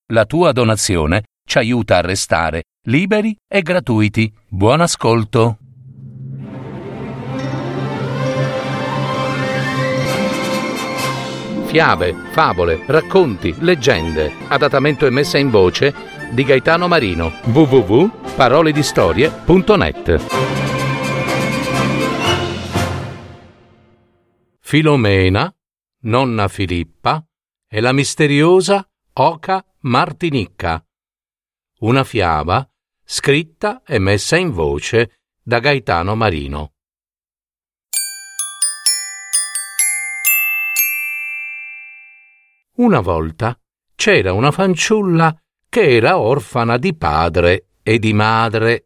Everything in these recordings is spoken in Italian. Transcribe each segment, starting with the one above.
La tua donazione ci aiuta a restare liberi e gratuiti. Buon ascolto! Fiabe, favole, racconti, leggende. Adattamento e messa in voce di Gaetano Marino. www.paroledistorie.net. Filomena, nonna Filippa e la misteriosa oca Martinicca. Una fiaba scritta e messa in voce da Gaetano Marino. Una volta c'era una fanciulla che era orfana di padre e di madre.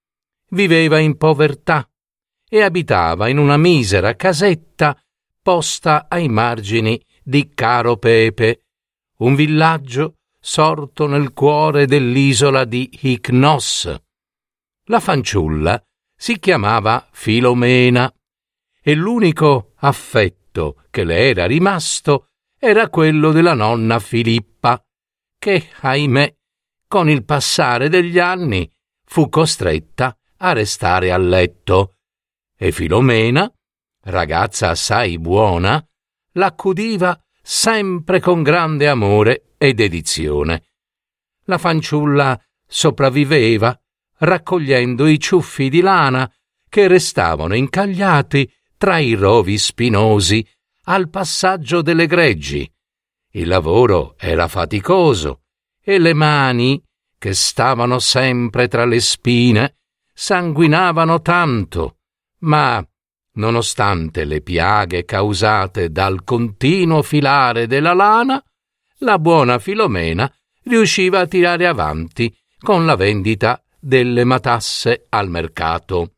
Viveva in povertà e abitava in una misera casetta posta ai margini di Caropepe, un villaggio sorto nel cuore dell'isola di Ichnos. La fanciulla si chiamava Filomena e l'unico affetto che le era rimasto era quello della nonna Filippa, che, ahimè, con il passare degli anni fu costretta a restare a letto, e Filomena, ragazza assai buona, l'accudiva sempre con grande amore e dedizione. La fanciulla sopravviveva raccogliendo i ciuffi di lana che restavano incagliati tra i rovi spinosi al passaggio delle greggi. Il lavoro era faticoso e le mani, che stavano sempre tra le spine, sanguinavano tanto, ma, nonostante le piaghe causate dal continuo filare della lana, la buona Filomena riusciva a tirare avanti con la vendita delle matasse al mercato.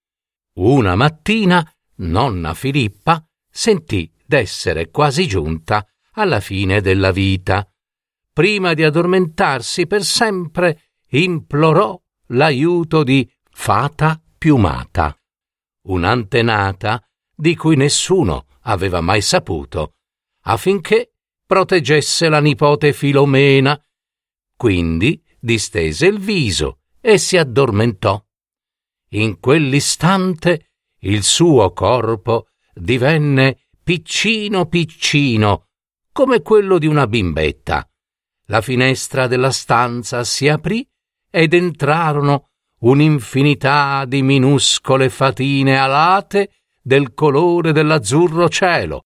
Una mattina nonna Filippa sentì d'essere quasi giunta alla fine della vita. Prima di addormentarsi per sempre, implorò l'aiuto di Fata Piumata, un'antenata di cui nessuno aveva mai saputo, affinché proteggesse la nipote Filomena. Quindi distese il viso e si addormentò. In quell'istante il suo corpo divenne piccino piccino, come quello di una bimbetta. La finestra della stanza si aprì ed entrarono un'infinità di minuscole fatine alate del colore dell'azzurro cielo.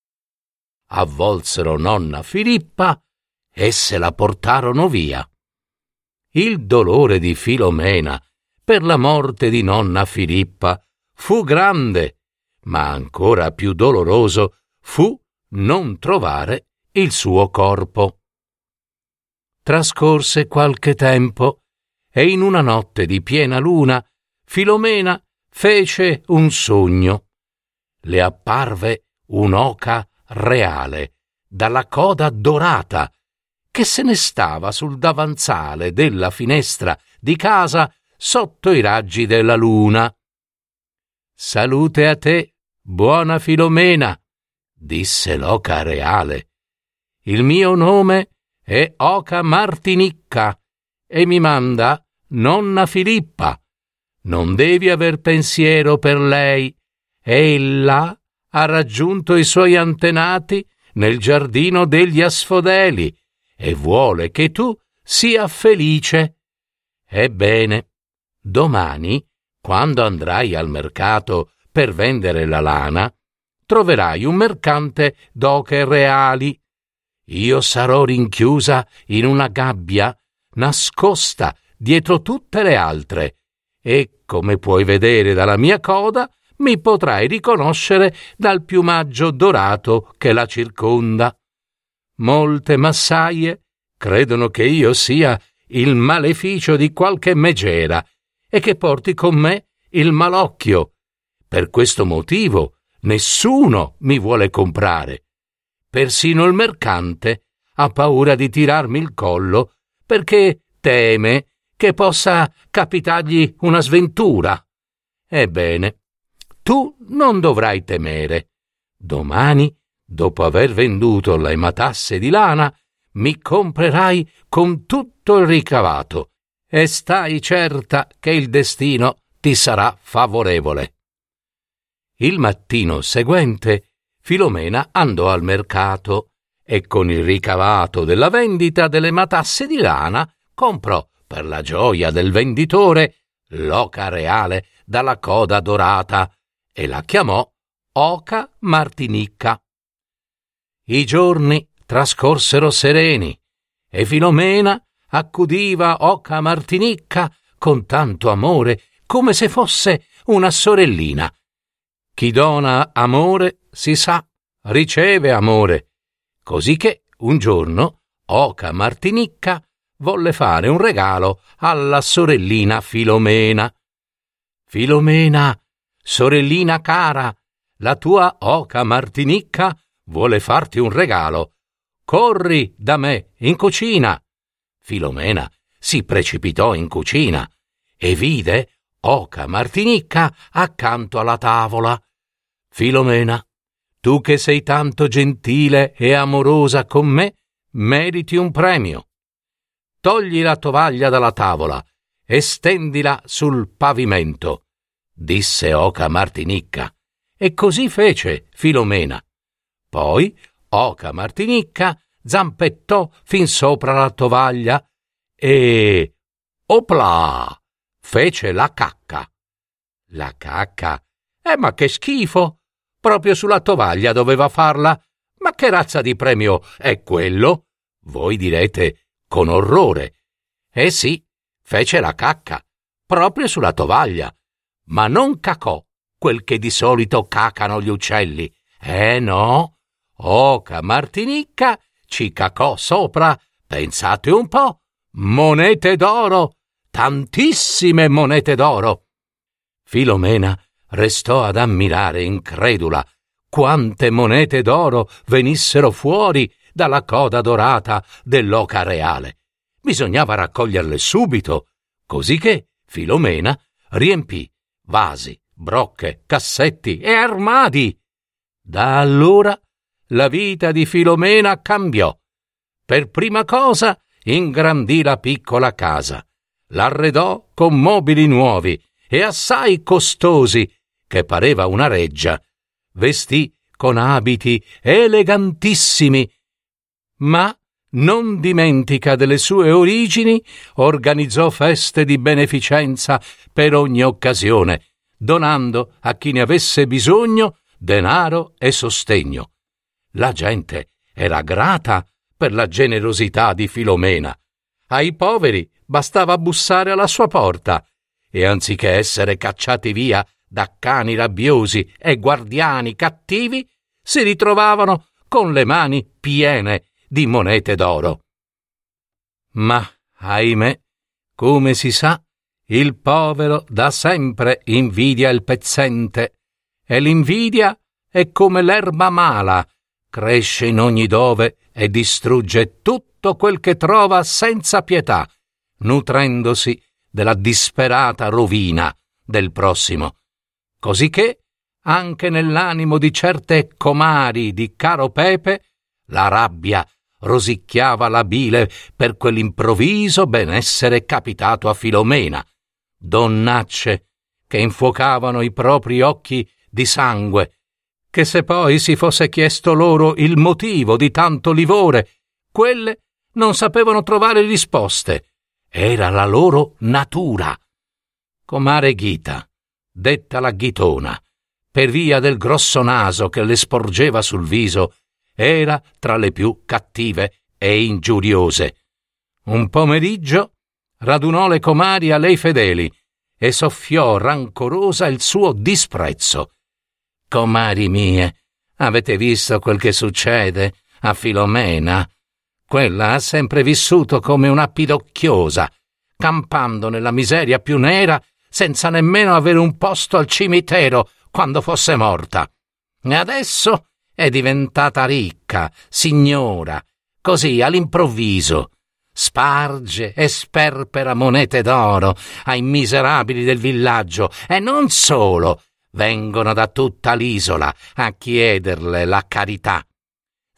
Avvolsero nonna Filippa e se la portarono via. Il dolore di Filomena per la morte di nonna Filippa fu grande, ma ancora più doloroso fu non trovare il suo corpo. Trascorse qualche tempo e in una notte di piena luna Filomena fece un sogno. Le apparve un'oca reale dalla coda dorata che se ne stava sul davanzale della finestra di casa sotto i raggi della luna. «Salute a te, buona Filomena», disse l'oca reale. «Il mio nome è oca Martinicca e mi manda nonna Filippa. Non devi aver pensiero per lei. Ella ha raggiunto i suoi antenati nel giardino degli Asfodeli e vuole che tu sia felice. Ebbene, domani, quando andrai al mercato per vendere la lana, troverai un mercante d'oche reali. Io sarò rinchiusa in una gabbia nascosta dietro tutte le altre e, come puoi vedere dalla mia coda, mi potrai riconoscere dal piumaggio dorato che la circonda. Molte massaie credono che io sia il maleficio di qualche megera e che porti con me il malocchio. Per questo motivo nessuno mi vuole comprare. Persino il mercante ha paura di tirarmi il collo perché teme che possa capitargli una sventura. Ebbene, tu non dovrai temere. Domani, dopo aver venduto le matasse di lana, mi comprerai con tutto il ricavato e stai certa che il destino ti sarà favorevole. Il mattino seguente Filomena andò al mercato e con il ricavato della vendita delle matasse di lana comprò, per la gioia del venditore, l'oca reale dalla coda dorata e la chiamò Oca Martinicca. I giorni trascorsero sereni e Filomena accudiva Oca Martinicca con tanto amore come se fosse una sorellina. Chi dona amore, si sa, riceve amore, così che un giorno Oca Martinicca volle fare un regalo alla sorellina Filomena. Filomena, sorellina cara, la tua Oca Martinicca vuole farti un regalo. Corri da me in cucina. Filomena si precipitò in cucina e vide Oca Martinicca accanto alla tavola. Filomena, tu che sei tanto gentile e amorosa con me, meriti un premio. Togli la tovaglia dalla tavola e stendila sul pavimento, disse Oca Martinicca, e così fece Filomena. Poi Oca Martinicca zampettò fin sopra la tovaglia e, opla, fece la cacca. La cacca? Ma che schifo! Proprio sulla tovaglia doveva farla. Ma che razza di premio è quello? Voi direte con orrore. Sì, fece la cacca, proprio sulla tovaglia, ma non cacò quel che di solito cacano gli uccelli. No, Oca Martinicca ci cacò sopra, pensate un po', monete d'oro, tantissime monete d'oro. Filomena restò ad ammirare incredula quante monete d'oro venissero fuori dalla coda dorata dell'oca reale. Bisognava raccoglierle subito, così che Filomena riempì vasi, brocche, cassetti e armadi. Da allora la vita di Filomena cambiò. Per prima cosa ingrandì la piccola casa, l'arredò con mobili nuovi e assai costosi, che pareva una reggia, vestì con abiti elegantissimi, ma non dimentica delle sue origini, organizzò feste di beneficenza per ogni occasione, donando a chi ne avesse bisogno denaro e sostegno. La gente era grata per la generosità di Filomena. Ai poveri bastava bussare alla sua porta e anziché essere cacciati via da cani rabbiosi e guardiani cattivi, si ritrovavano con le mani piene di monete d'oro. Ma, ahimè, come si sa, il povero da sempre invidia il pezzente, e l'invidia è come l'erba mala, cresce in ogni dove e distrugge tutto quel che trova senza pietà, nutrendosi della disperata rovina del prossimo. Cosicché anche nell'animo di certe comari di caro Pepe la rabbia rosicchiava la bile per quell'improvviso benessere capitato a Filomena, donnacce che infuocavano i propri occhi di sangue, che se poi si fosse chiesto loro il motivo di tanto livore, quelle non sapevano trovare risposte. Era la loro natura. Comare Ghita, detta la Ghitona, per via del grosso naso che le sporgeva sul viso, era tra le più cattive e ingiuriose. Un pomeriggio radunò le comari a lei fedeli e soffiò rancorosa il suo disprezzo. Comari mie, avete visto quel che succede a Filomena? Quella ha sempre vissuto come una pidocchiosa, campando nella miseria più nera senza nemmeno avere un posto al cimitero quando fosse morta. E adesso è diventata ricca, signora, così all'improvviso. Sparge e sperpera monete d'oro ai miserabili del villaggio e non solo, vengono da tutta l'isola a chiederle la carità.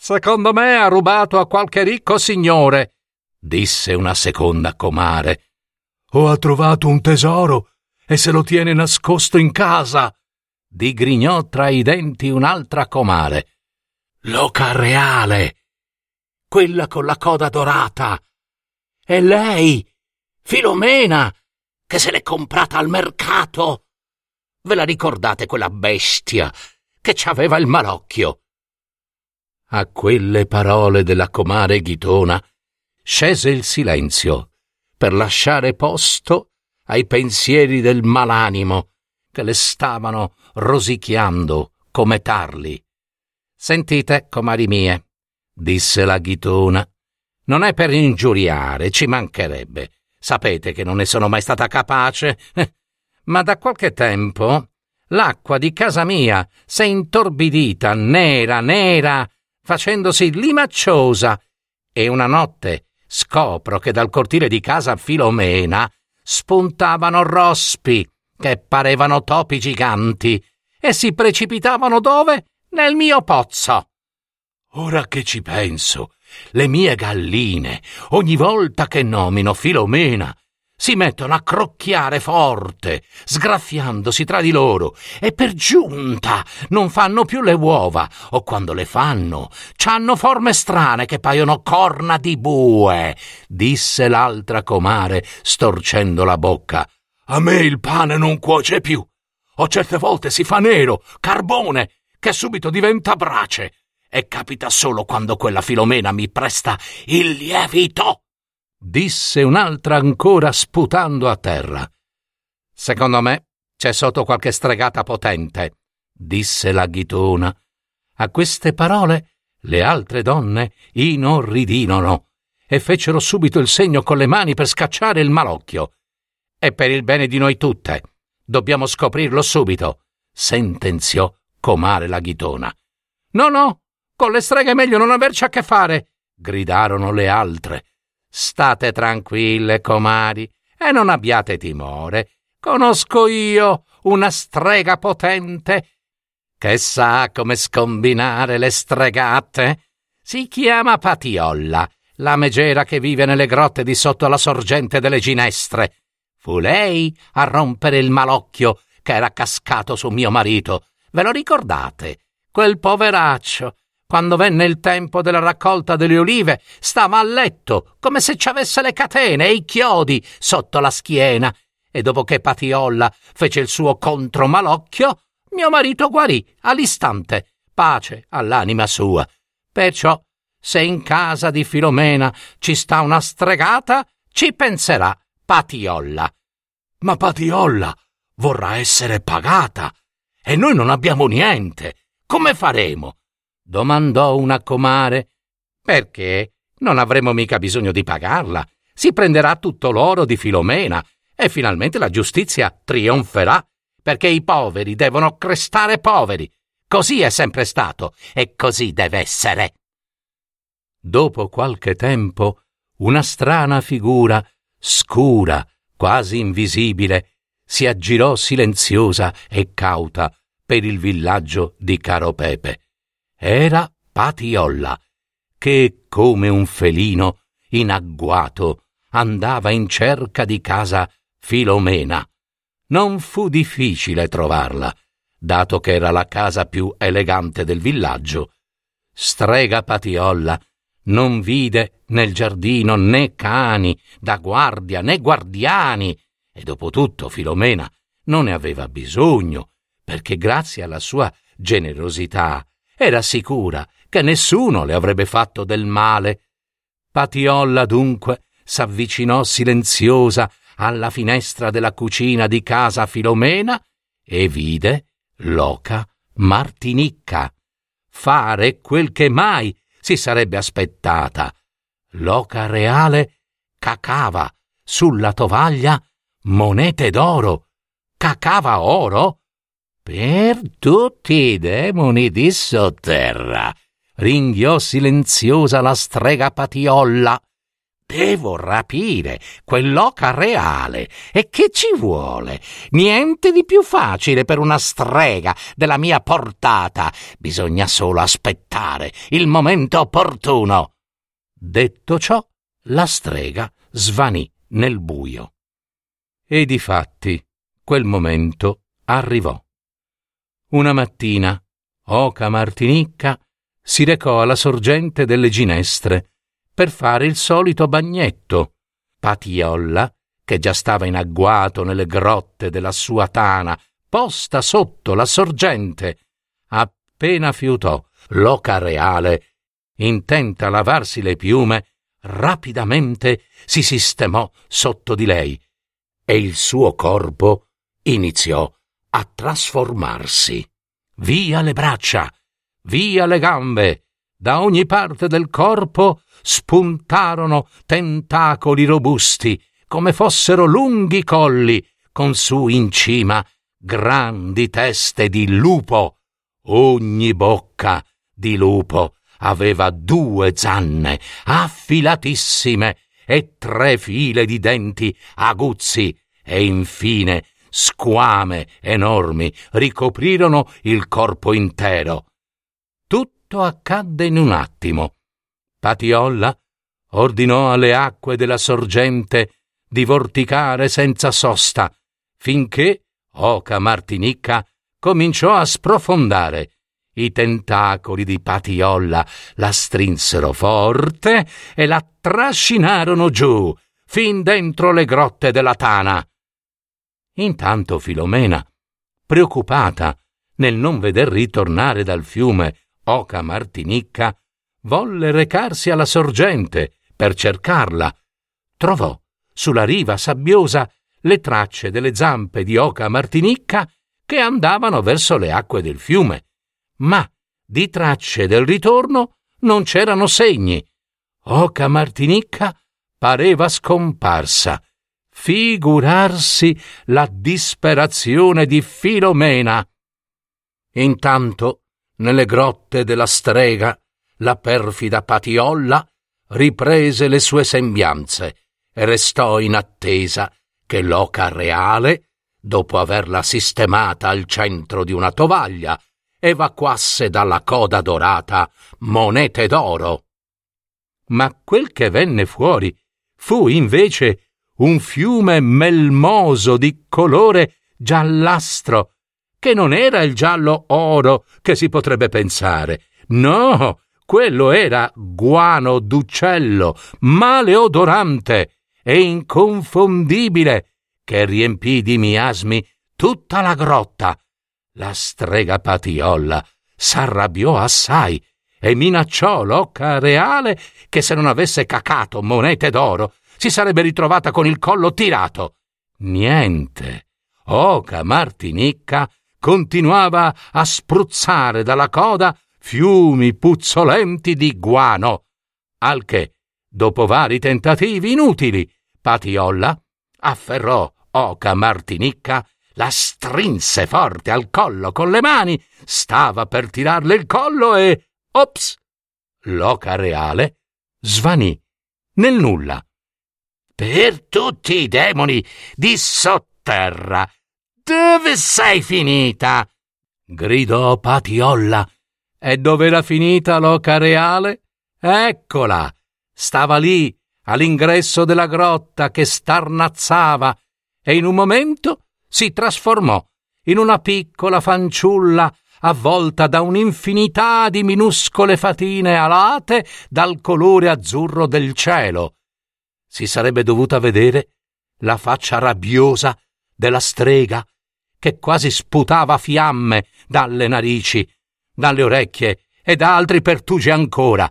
«Secondo me ha rubato a qualche ricco signore», disse una seconda comare. «O ha trovato un tesoro e se lo tiene nascosto in casa», digrignò tra i denti un'altra comare. «L'oca reale, quella con la coda dorata. E lei, Filomena, che se l'è comprata al mercato. Ve la ricordate quella bestia che c'aveva il malocchio?» A quelle parole della comare Ghitona scese il silenzio per lasciare posto ai pensieri del malanimo che le stavano rosicchiando come tarli. «Sentite, comari mie», disse la Ghitona, «non è per ingiuriare, ci mancherebbe. Sapete che non ne sono mai stata capace, ma da qualche tempo l'acqua di casa mia s'è intorbidita nera, facendosi limacciosa, e una notte scopro che dal cortile di casa Filomena spuntavano rospi che parevano topi giganti e si precipitavano dove? Nel mio pozzo. Ora che ci penso, le mie galline, ogni volta che nomino Filomena, si mettono a crocchiare forte, sgraffiandosi tra di loro, e per giunta non fanno più le uova, o quando le fanno, c'hanno forme strane che paiono corna di bue, disse l'altra comare, storcendo la bocca. «A me il pane non cuoce più, o certe volte si fa nero, carbone, che subito diventa brace, e capita solo quando quella Filomena mi presta il lievito», disse un'altra ancora sputando a terra. «Secondo me c'è sotto qualche stregata potente», disse la Ghitona. A queste parole le altre donne inorridirono e fecero subito il segno con le mani per scacciare il malocchio. «È per il bene di noi tutte. Dobbiamo scoprirlo subito», sentenziò comare la Ghitona. No, con le streghe è meglio non averci a che fare», gridarono le altre. «State tranquille, comari, e non abbiate timore. Conosco io una strega potente che sa come scombinare le stregate. Si chiama Patiolla, la megera che vive nelle grotte di sotto la sorgente delle ginestre. Fu lei a rompere il malocchio che era cascato su mio marito. Ve lo ricordate? Quel poveraccio, quando venne il tempo della raccolta delle olive, stava a letto come se ci avesse le catene e i chiodi sotto la schiena, e dopo che Patiolla fece il suo contromalocchio, mio marito guarì all'istante, pace all'anima sua. Perciò, se in casa di Filomena ci sta una stregata, ci penserà Patiolla. Ma Patiolla vorrà essere pagata, e noi non abbiamo niente. Come faremo?» domandò una comare. «Perché? Non avremo mica bisogno di pagarla. Si prenderà tutto l'oro di Filomena e finalmente la giustizia trionferà, perché i poveri devono restare poveri. Così è sempre stato e così deve essere». Dopo qualche tempo, una strana figura, scura, quasi invisibile, si aggirò silenziosa e cauta per il villaggio di Caropepe. Era Patiolla, che, come un felino inagguato, andava in cerca di casa Filomena. Non fu difficile trovarla, dato che era la casa più elegante del villaggio. Strega Patiolla non vide nel giardino né cani da guardia né guardiani, e dopotutto Filomena non ne aveva bisogno, perché grazie alla sua generosità era sicura che nessuno le avrebbe fatto del male. Patiolla dunque s'avvicinò silenziosa alla finestra della cucina di casa Filomena e vide l'oca Martinicca fare quel che mai si sarebbe aspettata. L'oca reale cacava sulla tovaglia monete d'oro. Cacava oro? Per tutti i demoni di sotterra, ringhiò silenziosa la strega Patiolla. Devo rapire quell'oca reale. E che ci vuole? Niente di più facile per una strega della mia portata. Bisogna solo aspettare il momento opportuno. Detto ciò, la strega svanì nel buio. E difatti quel momento arrivò. Una mattina Oca Martinicca si recò alla sorgente delle ginestre per fare il solito bagnetto. Patiolla, che già stava in agguato nelle grotte della sua tana, posta sotto la sorgente, appena fiutò l'oca reale, intenta a lavarsi le piume, rapidamente si sistemò sotto di lei e il suo corpo iniziò a trasformarsi. Via le braccia, via le gambe, da ogni parte del corpo spuntarono tentacoli robusti, come fossero lunghi colli, con su in cima grandi teste di lupo. Ogni bocca di lupo aveva 2 zanne affilatissime e 3 file di denti aguzzi, e infine squame enormi ricoprirono il corpo intero. Tutto accadde in un attimo. Patiolla ordinò alle acque della sorgente di vorticare senza sosta, finché Oca Martinicca cominciò a sprofondare. I tentacoli di Patiolla la strinsero forte e la trascinarono giù, fin dentro le grotte della tana. Intanto Filomena, preoccupata nel non veder ritornare dal fiume Oca Martinicca, volle recarsi alla sorgente per cercarla. Trovò sulla riva sabbiosa le tracce delle zampe di Oca Martinicca che andavano verso le acque del fiume, ma di tracce del ritorno non c'erano segni. Oca Martinicca pareva scomparsa. Figurarsi la disperazione di Filomena. Intanto, nelle grotte della strega, la perfida Patiolla riprese le sue sembianze e restò in attesa che l'oca reale, dopo averla sistemata al centro di una tovaglia, evacuasse dalla coda dorata monete d'oro. Ma quel che venne fuori fu invece un fiume melmoso di colore giallastro, che non era il giallo oro che si potrebbe pensare. No, quello era guano d'uccello, maleodorante e inconfondibile, che riempì di miasmi tutta la grotta. La strega Patiolla s'arrabbiò assai e minacciò l'oca reale che se non avesse cacato monete d'oro si sarebbe ritrovata con il collo tirato. Niente. Oca Martinicca continuava a spruzzare dalla coda fiumi puzzolenti di guano, al che, dopo vari tentativi inutili, Patiolla afferrò Oca Martinicca, la strinse forte al collo con le mani, stava per tirarle il collo e ops! L'oca reale svanì nel nulla. Per tutti i demoni di sotterra, dove sei finita? Gridò Patiolla. E dov'era finita l'oca reale? Eccola! Stava lì, all'ingresso della grotta, che starnazzava, e in un momento si trasformò in una piccola fanciulla avvolta da un'infinità di minuscole fatine alate dal colore azzurro del cielo. Si sarebbe dovuta vedere la faccia rabbiosa della strega, che quasi sputava fiamme dalle narici, dalle orecchie e da altri pertugi ancora.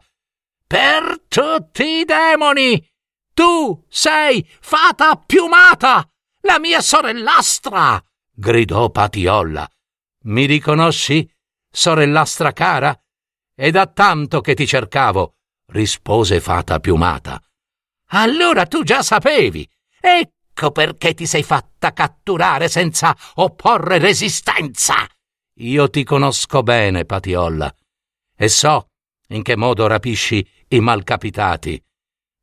Per tutti i demoni! Tu sei fata piumata, la mia sorellastra! Gridò Patiolla. Mi riconosci, sorellastra cara? È da tanto che ti cercavo, rispose Fata Piumata. Allora tu già sapevi. Ecco perché ti sei fatta catturare senza opporre resistenza. Io ti conosco bene, Patiolla, e so in che modo rapisci i malcapitati.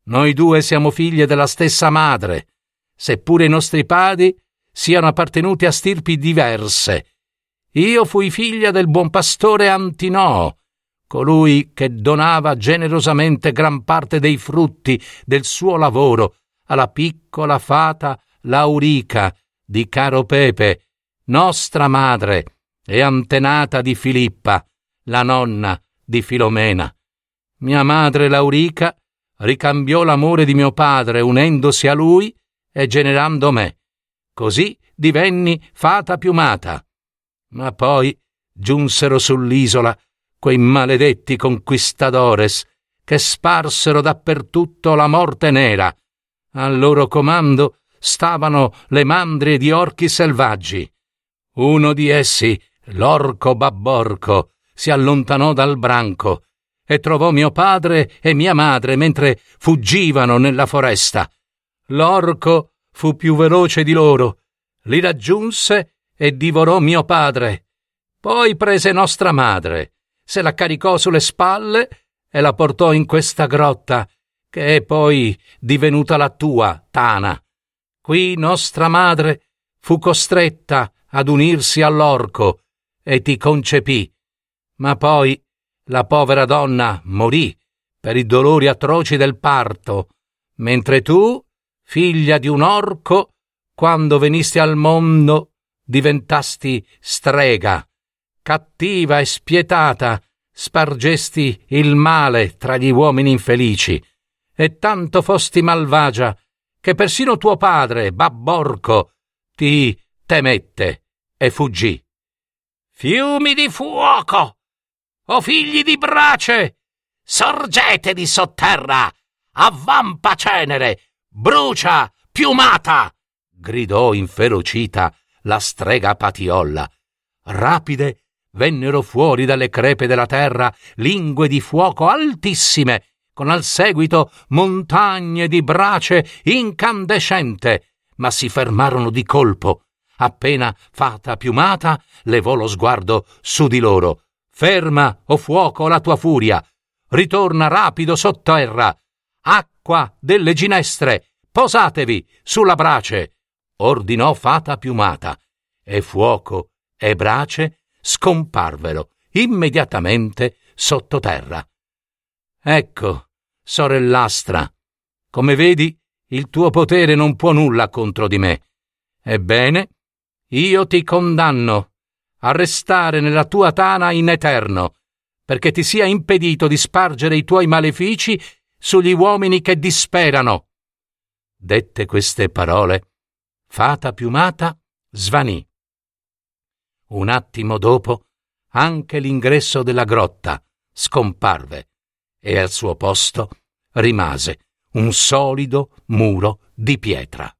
Noi due siamo figlie della stessa madre, seppure i nostri padri siano appartenuti a stirpi diverse. Io fui figlia del buon pastore Antinoo, colui che donava generosamente gran parte dei frutti del suo lavoro alla piccola fata Laurica di Caropepe, nostra madre e antenata di Filippa, la nonna di Filomena. Mia madre Laurica ricambiò l'amore di mio padre unendosi a lui e generando me. Così divenni fata piumata. Ma poi giunsero sull'isola quei maledetti conquistadores che sparsero dappertutto la morte nera. Al loro comando stavano le mandrie di orchi selvaggi. Uno di essi, l'orco Babborco, si allontanò dal branco e trovò mio padre e mia madre mentre fuggivano nella foresta. L'orco fu più veloce di loro, li raggiunse e divorò mio padre. Poi prese nostra madre, se la caricò sulle spalle e la portò in questa grotta, che è poi divenuta la tua, Tana. Qui nostra madre fu costretta ad unirsi all'orco e ti concepì, ma poi la povera donna morì per i dolori atroci del parto, mentre tu, figlia di un orco, quando venisti al mondo diventasti strega. Cattiva e spietata, spargesti il male tra gli uomini infelici, e tanto fosti malvagia che persino tuo padre, Babborco, ti temette e fuggì. Fiumi di fuoco! O figli di brace! Sorgete di sotterra! Avvampa cenere! Brucia, piumata! Gridò inferocita la strega Patiolla. Rapide vennero fuori dalle crepe della terra lingue di fuoco altissime, con al seguito montagne di brace incandescente, ma si fermarono di colpo. Appena fata piumata, levò lo sguardo su di loro. Ferma, o fuoco, la tua furia! Ritorna rapido sotterra! Acqua delle ginestre! Posatevi sulla brace! Ordinò fata piumata, e fuoco e brace scomparvero immediatamente sottoterra. Ecco, sorellastra, come vedi, il tuo potere non può nulla contro di me. Ebbene, io ti condanno a restare nella tua tana in eterno, perché ti sia impedito di spargere i tuoi malefici sugli uomini che disperano. Dette queste parole, fata piumata svanì. Un attimo dopo, anche l'ingresso della grotta scomparve e al suo posto rimase un solido muro di pietra.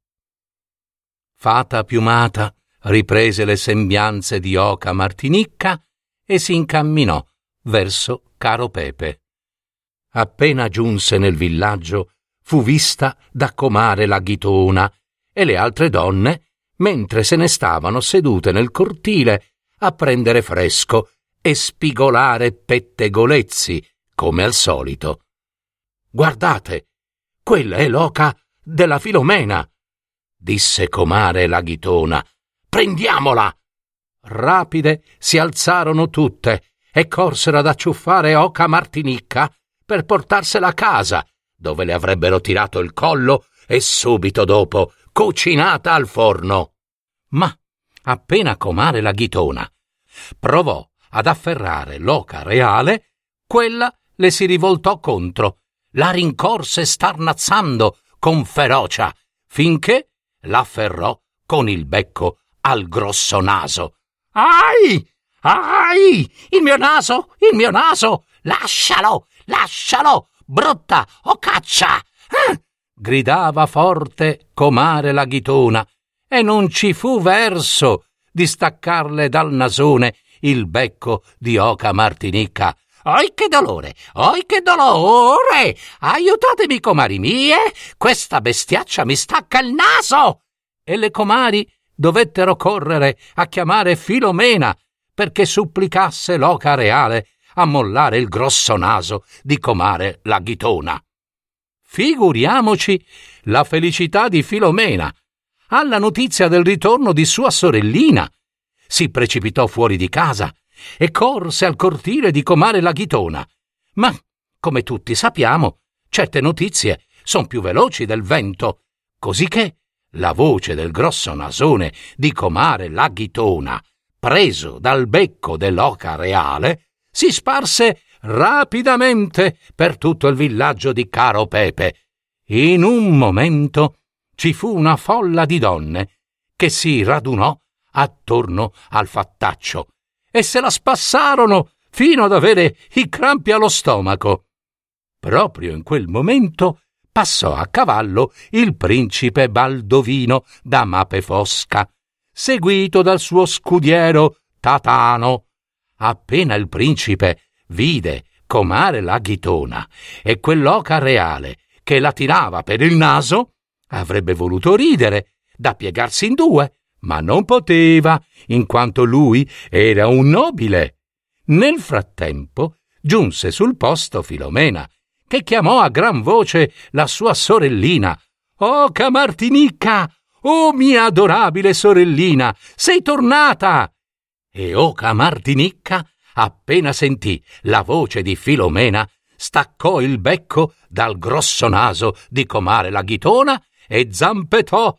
Fata piumata riprese le sembianze di oca martinicca e si incamminò verso Caropepe. Appena giunse nel villaggio, fu vista da comare la Ghitona e le altre donne, mentre se ne stavano sedute nel cortile a prendere fresco e spigolare pettegolezzi, come al solito. «Guardate, quella è l'oca della Filomena», disse comare la Ghitona. «Prendiamola!» Rapide si alzarono tutte e corsero ad acciuffare oca martinicca per portarsela a casa, dove le avrebbero tirato il collo e subito dopo cucinata al forno. Ma appena comare la Ghitona provò ad afferrare l'oca reale, quella le si rivoltò contro, la rincorse starnazzando con ferocia, finché l'afferrò con il becco al grosso naso. «Ai! Ai! Il mio naso! Il mio naso! Lascialo! Lascialo! Brutta ocaccia!» gridava forte comare la Ghitona, e non ci fu verso di staccarle dal nasone il becco di oca martinicca. «Oi che dolore! Oi che dolore! Aiutatemi, comari mie! Questa bestiaccia mi stacca il naso!» E le comari dovettero correre a chiamare Filomena perché supplicasse l'oca reale a mollare il grosso naso di comare la Ghitona. figuriamoci la felicità di Filomena alla notizia del ritorno di sua sorellina. Si precipitò fuori di casa e corse al cortile di comare Laghitona. Ma, come tutti sappiamo, certe notizie son più veloci del vento, cosicché la voce del grosso nasone di comare Laghitona, preso dal becco dell'oca reale, si sparse rapidamente per tutto il villaggio di Caro Pepe. In un momento ci fu una folla di donne che si radunò attorno al fattaccio e se la spassarono fino ad avere i crampi allo stomaco. Proprio in quel momento passò a cavallo il principe Baldovino da Mape Fosca, seguito dal suo scudiero Tatano. Appena il principe vide comare Laghitona e quell'oca reale che la tirava per il naso, avrebbe voluto ridere, da piegarsi in due, ma non poteva, in quanto lui era un nobile. Nel frattempo giunse sul posto Filomena, che chiamò a gran voce la sua sorellina. «Oca Martinicca! Oh mia adorabile sorellina, sei tornata!» E Oca Martinicca, appena sentì la voce di Filomena, staccò il becco dal grosso naso di comare Laghitona e zampetò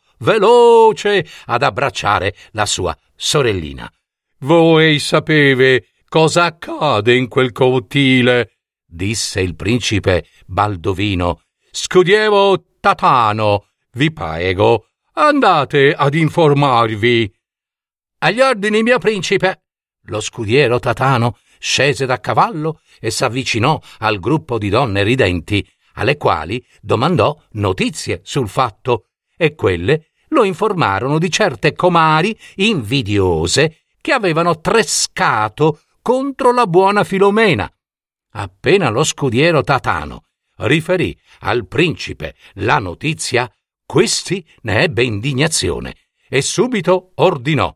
veloce ad abbracciare la sua sorellina. «Voi sapete cosa accade in quel cortile?» disse il principe Baldovino. «Scudiero Tatano, vi prego, andate ad informarvi». «Agli ordini, mio principe!» Lo scudiero Tatano scese da cavallo e s'avvicinò al gruppo di donne ridenti, alle quali domandò notizie sul fatto, e quelle lo informarono di certe comari invidiose che avevano trescato contro la buona Filomena. Appena lo scudiero Tatano riferì al principe la notizia, questi ne ebbe indignazione e subito ordinò: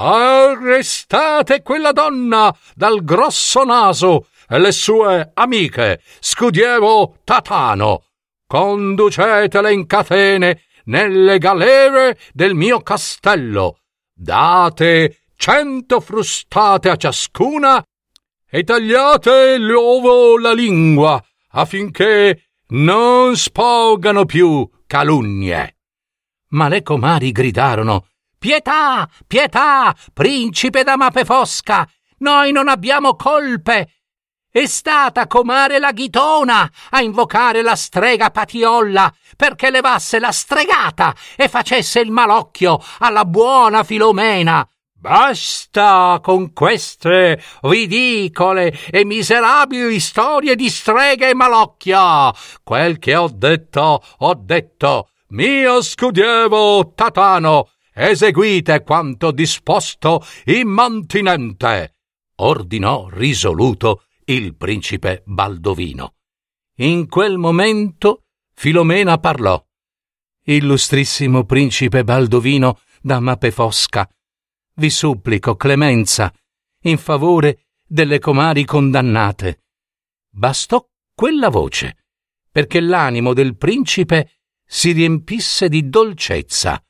«Arrestate quella donna dal grosso naso e le sue amiche, scudiero Tatano! Conducetele in catene nelle galere del mio castello! Date 100 frustate a ciascuna e tagliate loro la lingua affinché non sporgano più calunnie». Ma le comari gridarono: «Pietà, pietà, principe da Mape Fosca! Noi non abbiamo colpe! È stata comare Laghitona a invocare la strega Patiolla perché levasse la stregata e facesse il malocchio alla buona Filomena. Basta con queste ridicole e miserabili storie di streghe e malocchia! Quel che ho detto, ho detto! Mio scudiero Tatano, eseguite quanto disposto immantinente!» ordinò risoluto il principe Baldovino. In quel momento Filomena parlò: «Illustrissimo principe Baldovino da Mape Fosca, vi supplico clemenza in favore delle comari condannate». Bastò quella voce perché l'animo del principe si riempisse di dolcezza.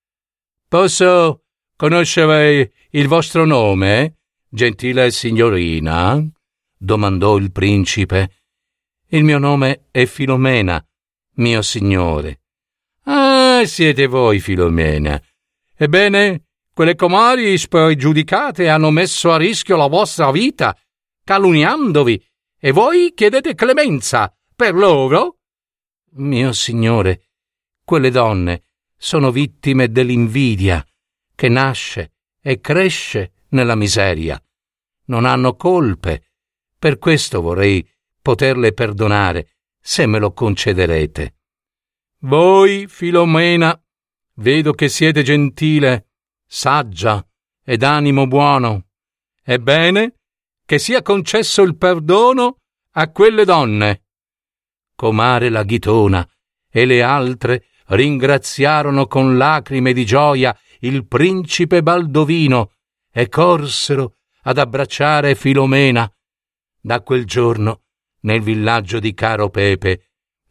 «Posso conoscere il vostro nome, gentile signorina?» domandò il principe. «Il mio nome è Filomena, mio signore». «Ah, siete voi, Filomena. Ebbene, quelle comari spregiudicate hanno messo a rischio la vostra vita, calunniandovi, e voi chiedete clemenza per loro?» «Mio signore, quelle donne sono vittime dell'invidia che nasce e cresce nella miseria. Non hanno colpe, per questo vorrei poterle perdonare, se me lo concederete». «Voi, Filomena, vedo che siete gentile, saggia ed animo buono. Ebbene, che sia concesso il perdono a quelle donne». Comare Laghitona e le altre ringraziarono con lacrime di gioia il principe Baldovino e corsero ad abbracciare Filomena. Da quel giorno, nel villaggio di Caro Pepe,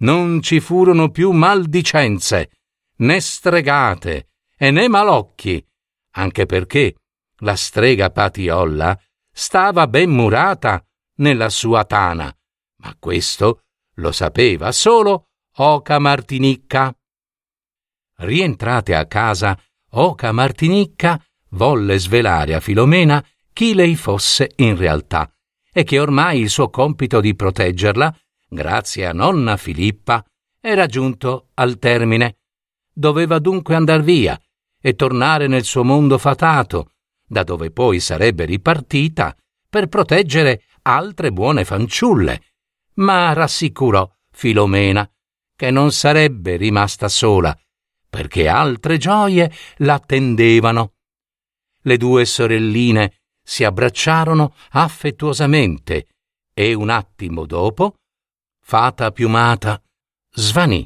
non ci furono più maldicenze, né stregate e né malocchi, anche perché la strega Patiolla stava ben murata nella sua tana, ma questo lo sapeva solo Oca Martinicca. Rientrate a casa, Oca Martinicca volle svelare a Filomena chi lei fosse in realtà e che ormai il suo compito di proteggerla, grazie a nonna Filippa, era giunto al termine. Doveva dunque andar via e tornare nel suo mondo fatato, da dove poi sarebbe ripartita per proteggere altre buone fanciulle, ma rassicurò Filomena che non sarebbe rimasta sola, perché altre gioie l'attendevano. Le due sorelline si abbracciarono affettuosamente e un attimo dopo Fata Piumata svanì.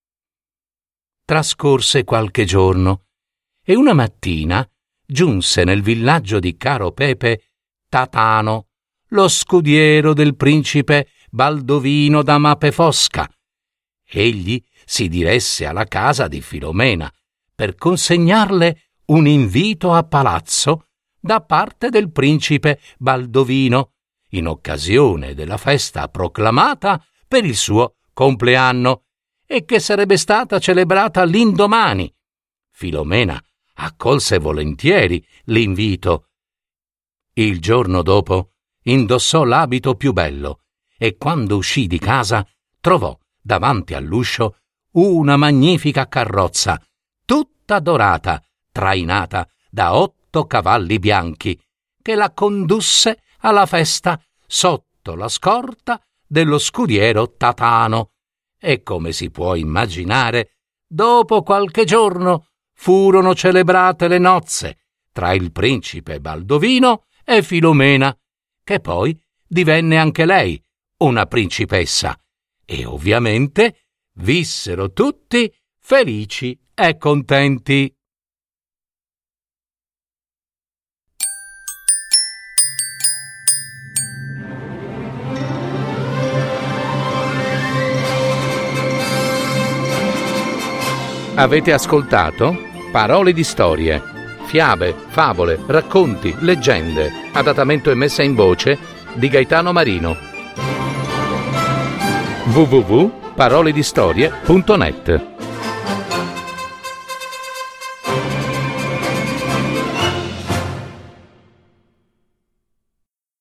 Trascorse qualche giorno e una mattina giunse nel villaggio di Caro Pepe Tatano, lo scudiero del principe Baldovino da Mapefosca. Egli si diresse alla casa di Filomena per consegnarle un invito a palazzo da parte del principe Baldovino, in occasione della festa proclamata per il suo compleanno e che sarebbe stata celebrata l'indomani. Filomena accolse volentieri l'invito. Il giorno dopo indossò l'abito più bello e quando uscì di casa trovò davanti all'uscio una magnifica carrozza, tutta dorata, trainata da 8 cavalli bianchi, che la condusse alla festa sotto la scorta dello scudiero Tatano. E come si può immaginare, dopo qualche giorno furono celebrate le nozze tra il principe Baldovino e Filomena, che poi divenne anche lei una principessa, e ovviamente vissero tutti felici e contenti. Avete ascoltato Parole di storie, fiabe, favole, racconti, leggende, adattamento e messa in voce di Gaetano Marino. www.paroledistorie.net